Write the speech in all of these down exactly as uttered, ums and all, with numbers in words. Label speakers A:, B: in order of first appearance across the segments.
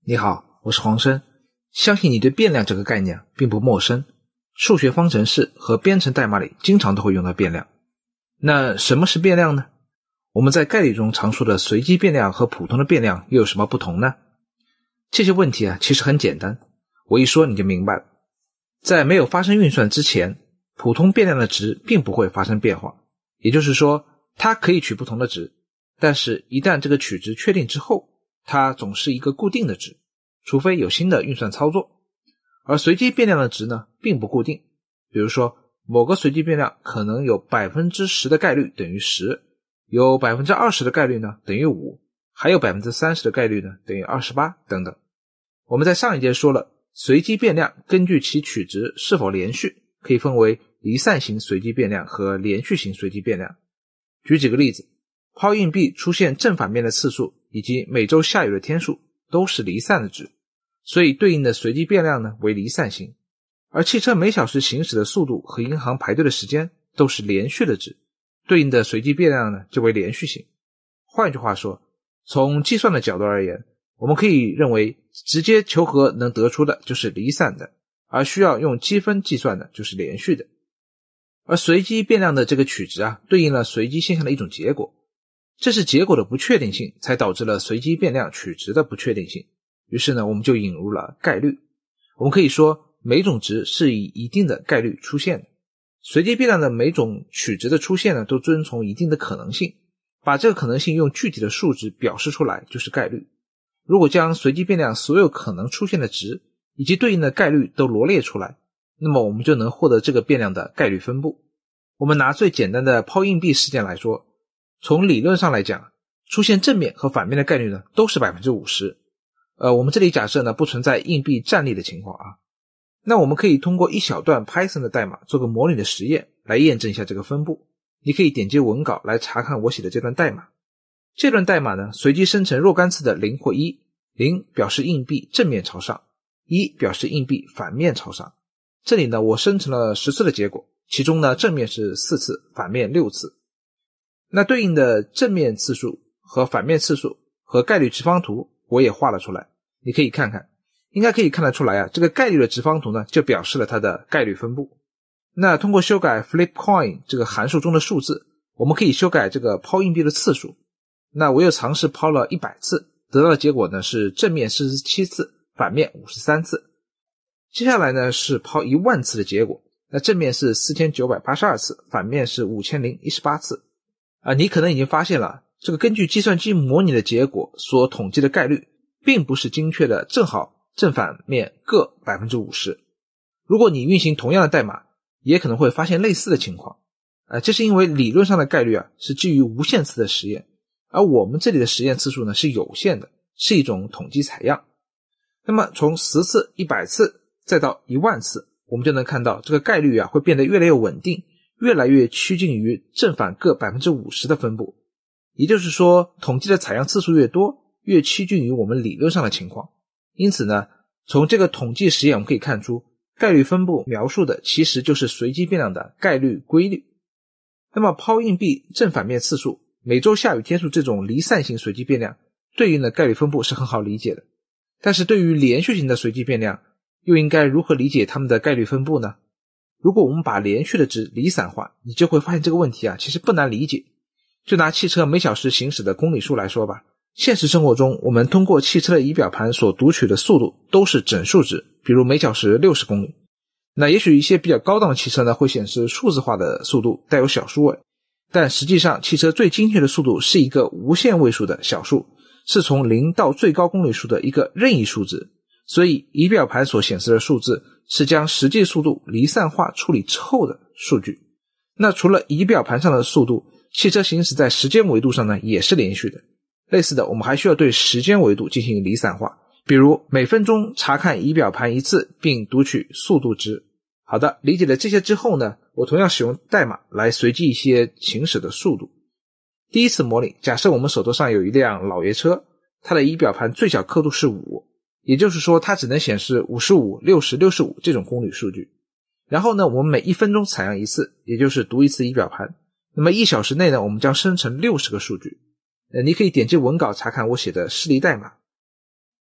A: 你好，我是黄生，相信你对变量这个概念并不陌生，数学方程式和编程代码里经常都会用到变量。那什么是变量呢？我们在概率中常说的随机变量和普通的变量又有什么不同呢？这些问题啊，其实很简单，我一说你就明白了。在没有发生运算之前，普通变量的值并不会发生变化，也就是说，它可以取不同的值，但是一旦这个取值确定之后，它总是一个固定的值，除非有新的运算操作。而随机变量的值呢，并不固定。比如说，某个随机变量可能有 百分之十 的概率等于十，有 百分之二十 的概率呢等于五，还有 百分之三十 的概率呢等于二十八等等。我们在上一节说了，随机变量根据其取值是否连续，可以分为离散型随机变量和连续型随机变量。举几个例子，抛硬币出现正反面的次数以及每周下雨的天数都是离散的值，所以对应的随机变量呢为离散型。而汽车每小时行驶的速度和银行排队的时间都是连续的值，对应的随机变量呢就为连续型。换句话说，从计算的角度而言，我们可以认为直接求和能得出的就是离散的，而需要用积分计算的就是连续的。而随机变量的这个取值啊，对应了随机现象的一种结果，这是结果的不确定性才导致了随机变量取值的不确定性。于是呢，我们就引入了概率。我们可以说，每种值是以一定的概率出现的。随机变量的每种取值的出现呢，都遵从一定的可能性，把这个可能性用具体的数值表示出来就是概率。如果将随机变量所有可能出现的值以及对应的概率都罗列出来，那么我们就能获得这个变量的概率分布。我们拿最简单的抛硬币事件来说，从理论上来讲，出现正面和反面的概率呢都是 百分之五十。呃，我们这里假设呢不存在硬币站立的情况啊。那我们可以通过一小段 Python 的代码做个模拟的实验来验证一下这个分布。你可以点击文稿来查看我写的这段代码。这段代码呢随机生成若干次的零或一，零表示硬币正面朝上，一表示硬币反面朝上。这里呢我生成了十次的结果，其中呢正面是四次，反面六次。那对应的正面次数和反面次数和概率直方图我也画了出来，你可以看看，应该可以看得出来啊，这个概率的直方图呢就表示了它的概率分布。那通过修改 flip coin 这个函数中的数字，我们可以修改这个抛硬币的次数。那我又尝试抛了一百次，得到的结果呢是正面四十七次，反面五十三次。接下来呢是抛一万次的结果，那正面是四千九百八十二次，反面是五千零一十八次。啊，你可能已经发现了，这个根据计算机模拟的结果所统计的概率并不是精确的正好正反面各 百分之五十。 如果你运行同样的代码，也可能会发现类似的情况。啊，这是因为理论上的概率啊是基于无限次的实验，而我们这里的实验次数呢是有限的，是一种统计采样。那么从十次、一百次再到一万次，我们就能看到这个概率啊会变得越来越稳定，越来越趋近于正反各 百分之五十 的分布。也就是说，统计的采样次数越多，越趋近于我们理论上的情况。因此呢，从这个统计实验我们可以看出，概率分布描述的其实就是随机变量的概率规律。那么抛硬币正反面次数、每周下雨天数这种离散型随机变量对应的概率分布是很好理解的。但是对于连续型的随机变量，又应该如何理解它们的概率分布呢？如果我们把连续的值离散化，你就会发现这个问题啊其实不难理解。就拿汽车每小时行驶的公里数来说吧，现实生活中我们通过汽车的仪表盘所读取的速度都是整数值，比如每小时六十公里。那也许一些比较高档的汽车呢会显示数字化的速度，带有小数位，但实际上汽车最精确的速度是一个无限位数的小数，是从零到最高公里数的一个任意数值。所以仪表盘所显示的数字是将实际速度离散化处理之后的数据。那除了仪表盘上的速度，汽车行驶在时间维度上呢也是连续的。类似的，我们还需要对时间维度进行离散化，比如每分钟查看仪表盘一次并读取速度值。好的，理解了这些之后呢，我同样使用代码来随机一些行驶的速度。第一次模拟，假设我们手头上有一辆老爷车，它的仪表盘最小刻度是五，也就是说它只能显示五十五、六十、六十五这种公里数据。然后呢，我们每一分钟采样一次，也就是读一次仪表盘。那么一小时内呢，我们将生成六十个数据。呃，你可以点击文稿查看我写的示例代码。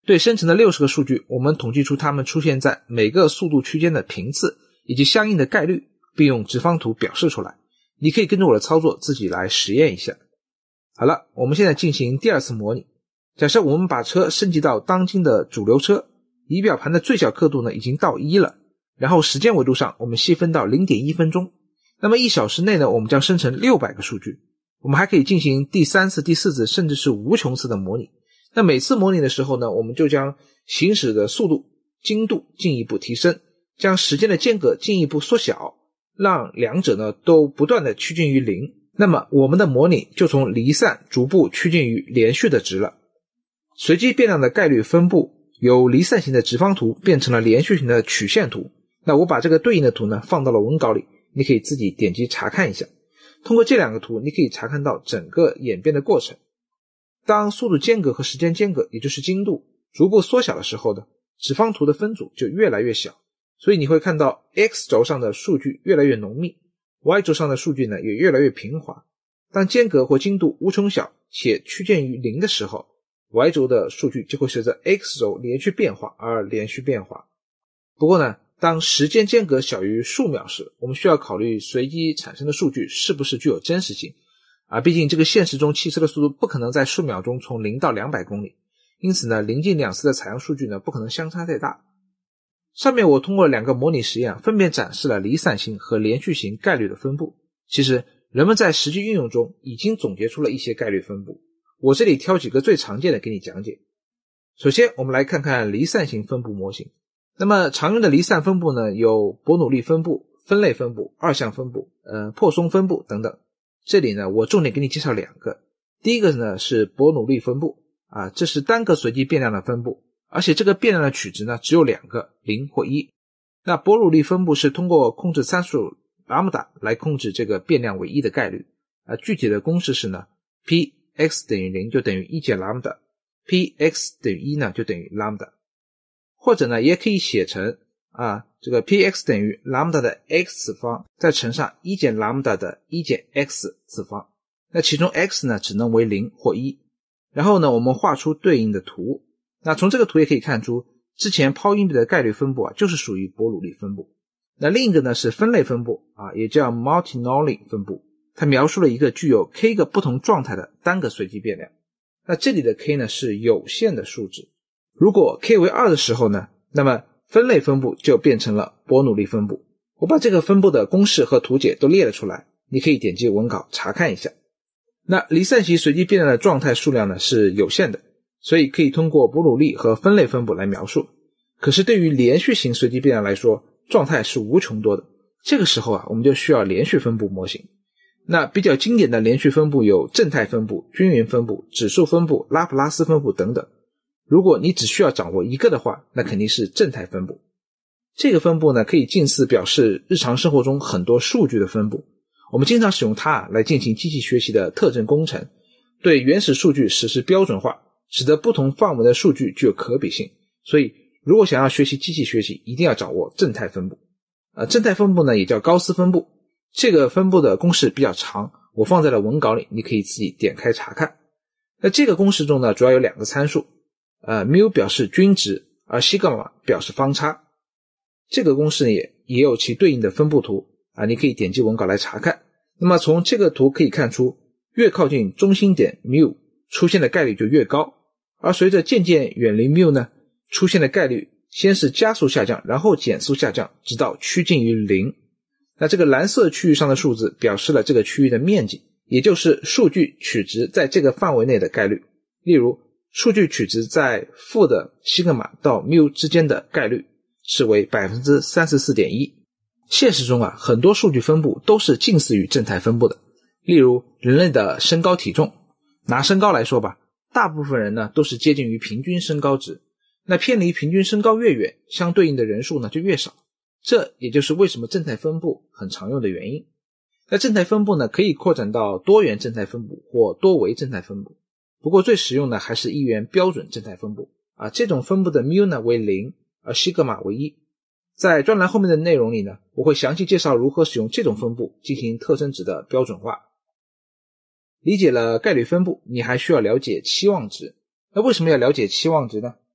A: 对生成的六十个数据，我们统计出它们出现在每个速度区间的频次以及相应的概率，并用直方图表示出来。你可以跟着我的操作自己来实验一下。好了，我们现在进行第二次模拟。假设我们把车升级到当今的主流车，仪表盘的最小刻度呢已经到一了，然后时间维度上我们细分到 零点一 分钟。那么一小时内呢，我们将生成六百个数据。我们还可以进行第三次、第四次甚至是无穷次的模拟。那每次模拟的时候呢，我们就将行驶的速度、精度进一步提升，将时间的间隔进一步缩小，让两者呢都不断的趋近于零。那么我们的模拟就从离散逐步趋近于连续的值了。随机变量的概率分布由离散型的直方图变成了连续型的曲线图。那我把这个对应的图呢放到了文稿里，你可以自己点击查看一下。通过这两个图，你可以查看到整个演变的过程。当速度间隔和时间间隔，也就是精度逐步缩小的时候呢，直方图的分组就越来越小。所以你会看到 X 轴上的数据越来越浓密， Y 轴上的数据呢也越来越平滑。当间隔或精度无穷小且趋近于零的时候， Y 轴的数据就会随着 X 轴连续变化而连续变化。不过呢，当时间间隔小于数秒时，我们需要考虑随机产生的数据是不是具有真实性啊，毕竟这个现实中汽车的速度不可能在数秒钟从零到两百公里，因此呢，临近两次的采样数据呢不可能相差太大。上面我通过两个模拟实验分别展示了离散型和连续型概率的分布。其实人们在实际运用中已经总结出了一些概率分布，我这里挑几个最常见的给你讲解。首先我们来看看离散型分布模型。那么常用的离散分布呢，有伯努利分布、分类分布、二项分布、呃珀松分布等等。这里呢，我重点给你介绍两个。第一个呢是伯努利分布啊，这是单个随机变量的分布，而且这个变量的取值呢只有两个，零或一。那伯努利分布是通过控制参数 lambda 来控制这个变量为一的概率啊，具体的公式是呢 p x 等于零就等于一减 lambda， p x 等于一呢就等于 lambda。或者呢也可以写成啊，这个 px 等于 lambda 的 x 次方再乘上一减 lambda 的一减 x 次方，那其中 x 呢只能为零或一。然后呢我们画出对应的图，那从这个图也可以看出之前抛硬币的概率分布啊就是属于伯努利分布。那另一个呢是分类分布啊，也叫 Martinoli 分布，它描述了一个具有 k 个不同状态的单个随机变量。那这里的 k 呢是有限的数值，如果 k 为二的时候呢，那么分类分布就变成了伯努利分布。我把这个分布的公式和图解都列了出来，你可以点击文稿查看一下。那离散型随机变量的状态数量呢是有限的，所以可以通过伯努利和分类分布来描述。可是对于连续型随机变量来说，状态是无穷多的，这个时候啊我们就需要连续分布模型。那比较经典的连续分布有正态分布、均匀分布、指数分布、拉普拉斯分布等等。如果你只需要掌握一个的话，那肯定是正态分布。这个分布呢，可以近似表示日常生活中很多数据的分布。我们经常使用它来进行机器学习的特征工程，对原始数据实施标准化，使得不同范围的数据具有可比性。所以，如果想要学习机器学习，一定要掌握正态分布。呃，正态分布呢，也叫高斯分布。这个分布的公式比较长，我放在了文稿里，你可以自己点开查看。那这个公式中呢，主要有两个参数。呃 ，mu 表示均值，而西格玛表示方差。这个公式也也有其对应的分布图啊，你可以点击文稿来查看。那么从这个图可以看出，越靠近中心点 mu 出现的概率就越高，而随着渐渐远离 mu 呢，出现的概率先是加速下降，然后减速下降，直到趋近于零。那这个蓝色区域上的数字表示了这个区域的面积，也就是数据取值在这个范围内的概率。例如数据取值在负的西格玛到 mu 之间的概率是为 百分之三十四点一。 现实中啊，很多数据分布都是近似于正态分布的。例如人类的身高体重，拿身高来说吧，大部分人呢都是接近于平均身高值，那偏离平均身高越远，相对应的人数呢就越少。这也就是为什么正态分布很常用的原因。那正态分布呢可以扩展到多元正态分布或多维正态分布。不过最实用的还是一元标准正态分布啊，这种分布的 mu 呢为零，而西格玛为一。在专栏后面的内容里呢，我会详细介绍如何使用这种分布进行特征值的标准化。理解了概率分布，你还需要了解期望值。那为什么要了解期望值呢？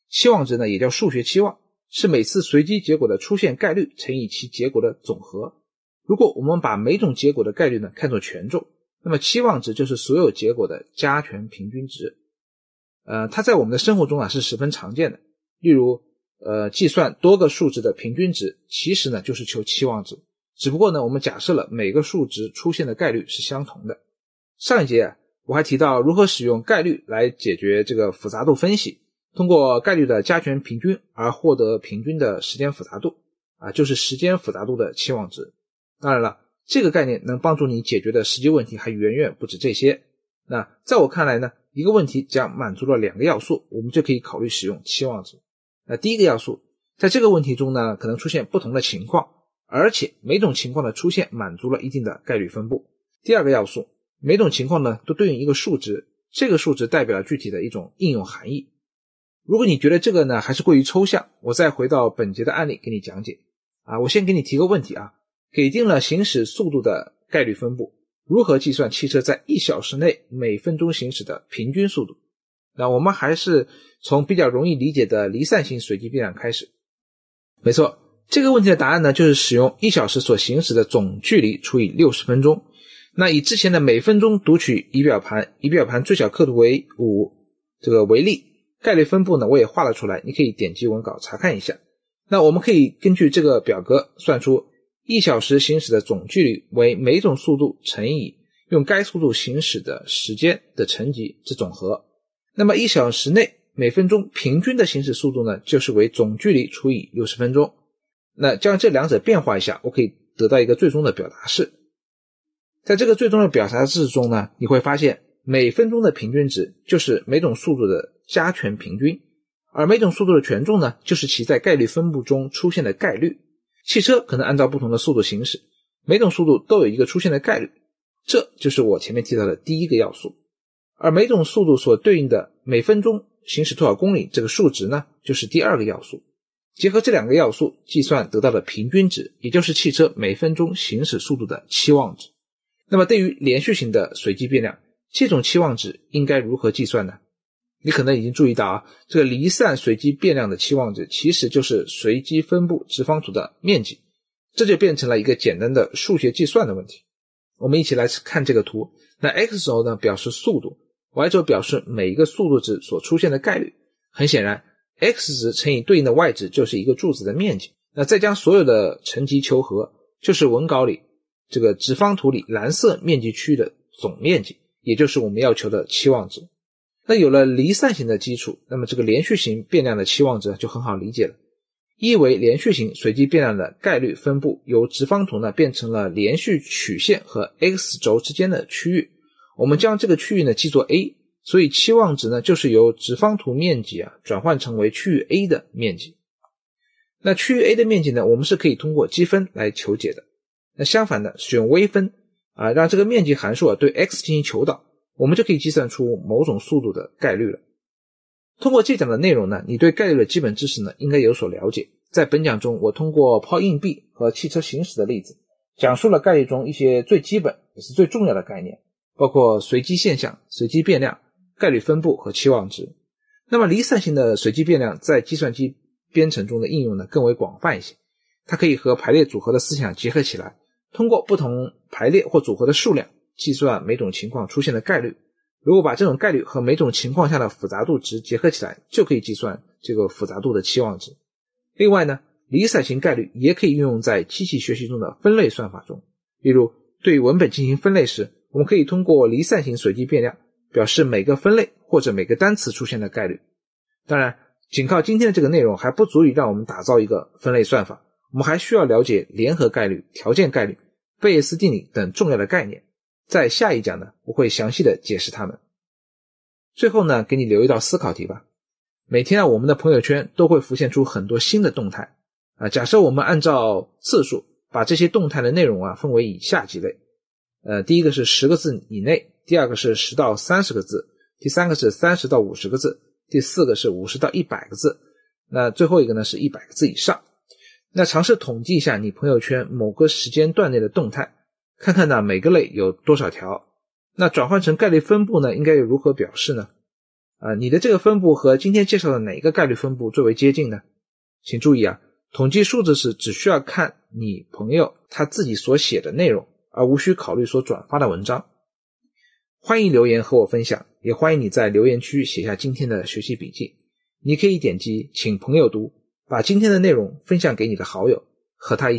A: 期望值呢也叫数学期望，是每次随机结果的出现概率乘以其结果的总和。如果我们把每种结果的概率呢看作权重，那么期望值就是所有结果的加权平均值。呃，它在我们的生活中啊是十分常见的。例如，呃，计算多个数值的平均值，其实呢就是求期望值，只不过呢我们假设了每个数值出现的概率是相同的。上一节啊，我还提到如何使用概率来解决这个复杂度分析，通过概率的加权平均而获得平均的时间复杂度啊，就是时间复杂度的期望值。当然了，这个概念能帮助你解决的实际问题还远远不止这些。那在我看来呢，一个问题只要满足了两个要素，我们就可以考虑使用期望值。那第一个要素，在这个问题中呢，可能出现不同的情况，而且每种情况的出现满足了一定的概率分布。第二个要素，每种情况呢都对应一个数值，这个数值代表了具体的一种应用含义。如果你觉得这个呢还是过于抽象，我再回到本节的案例给你讲解。啊，我先给你提个问题啊，给定了行驶速度的概率分布，如何计算汽车在一小时内每分钟行驶的平均速度？那我们还是从比较容易理解的离散型随机变量开始。没错，这个问题的答案呢，就是使用一小时所行驶的总距离除以六十分钟。那以之前的每分钟读取仪表盘，仪表盘最小刻度为五这个为例，概率分布呢我也画了出来，你可以点击文稿查看一下。那我们可以根据这个表格算出一小时行驶的总距离为每种速度乘以用该速度行驶的时间的乘积之总和。那么一小时内每分钟平均的行驶速度呢，就是为总距离除以六十分钟。那将这两者变化一下，我可以得到一个最终的表达式。在这个最终的表达式中呢，你会发现每分钟的平均值就是每种速度的加权平均，而每种速度的权重呢，就是其在概率分布中出现的概率。汽车可能按照不同的速度行驶，每种速度都有一个出现的概率，这就是我前面提到的第一个要素。而每种速度所对应的每分钟行驶多少公里这个数值呢，就是第二个要素。结合这两个要素计算得到的平均值，也就是汽车每分钟行驶速度的期望值。那么对于连续型的随机变量，这种期望值应该如何计算呢？你可能已经注意到啊，这个离散随机变量的期望值其实就是随机分布直方图的面积，这就变成了一个简单的数学计算的问题。我们一起来看这个图，那 X 轴呢表示速度， Y 轴表示每一个速度值所出现的概率。很显然 X 值乘以对应的 Y 值就是一个柱子的面积，那再将所有的乘积求和，就是文稿里这个直方图里蓝色面积区的总面积，也就是我们要求的期望值。那有了离散型的基础，那么这个连续型变量的期望值就很好理解了。一为连续型随机变量的概率分布由直方图呢变成了连续曲线和 X 轴之间的区域，我们将这个区域呢记作 A， 所以期望值呢就是由直方图面积啊转换成为区域 A 的面积。那区域 A 的面积呢，我们是可以通过积分来求解的。那相反的，使用微分啊，让这个面积函数啊对 X 进行求导，我们就可以计算出某种速度的概率了。通过这讲的内容呢，你对概率的基本知识呢应该有所了解。在本讲中，我通过抛硬币和汽车行驶的例子，讲述了概率中一些最基本也是最重要的概念，包括随机现象、随机变量、概率分布和期望值。那么离散型的随机变量在计算机编程中的应用呢更为广泛一些，它可以和排列组合的思想结合起来，通过不同排列或组合的数量计算每种情况出现的概率。如果把这种概率和每种情况下的复杂度值结合起来，就可以计算这个复杂度的期望值。另外呢，离散型概率也可以运用在机器学习中的分类算法中。例如，对文本进行分类时，我们可以通过离散型随机变量表示每个分类或者每个单词出现的概率。当然，仅靠今天的这个内容还不足以让我们打造一个分类算法，我们还需要了解联合概率、条件概率、贝叶斯定理等重要的概念。在下一讲呢，我会详细的解释它们。最后呢，给你留一道思考题吧。每天啊，我们的朋友圈都会浮现出很多新的动态啊。假设我们按照次数把这些动态的内容啊分为以下几类。呃，第一个是十个字以内，第二个是十到三十个字，第三个是三十到五十个字，第四个是五十到一百个字，那最后一个呢是一百个字以上。那尝试统计一下你朋友圈某个时间段内的动态，看看呢每个类有多少条，那转换成概率分布呢应该如何表示呢？ 呃，你的这个分布和今天介绍的哪一个概率分布最为接近呢？请注意啊，统计数字时只需要看你朋友他自己所写的内容，而无需考虑所转发的文章。欢迎留言和我分享，也欢迎你在留言区写下今天的学习笔记。你可以点击请朋友读，把今天的内容分享给你的好友，和他一起